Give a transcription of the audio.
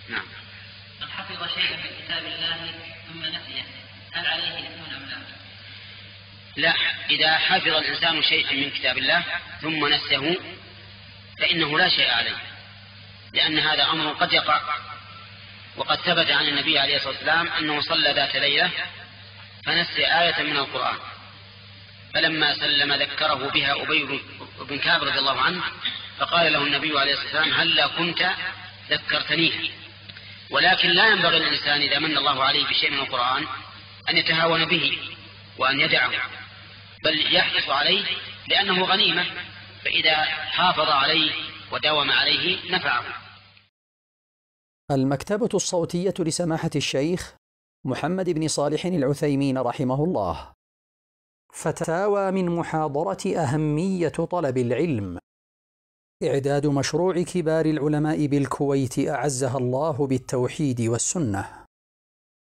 نعم. من حفظ شيئا من كتاب الله ثم نسيه هل عليه إثم أم لا؟ لا، إذا حفظ الإنسان شيئا من كتاب الله ثم نسيه فإنه لا شيء عليه، لأن هذا أمر قد يقع، وقد ثبت عن النبي عليه الصلاة والسلام أنه صلى ذات ليلة فنسي آية من القرآن، فلما سلم ذكره بها أبي بن كعب رضي الله عنه، فقال له النبي عليه الصلاة والسلام هلا كنت ذكرتنيه. ولكن لا ينبغي للإنسان إذا من الله عليه بشيء من القرآن أن يتهاون به وأن يدعه، بل يحرص عليه لأنه غنيمة، فإذا حافظ عليه وداوم عليه نفعه. المكتبة الصوتية لسماحة الشيخ محمد بن صالح العثيمين رحمه الله. فتاوى من محاضرة أهمية طلب العلم. إعداد مشروع كبار العلماء بالكويت أعزها الله بالتوحيد والسنة.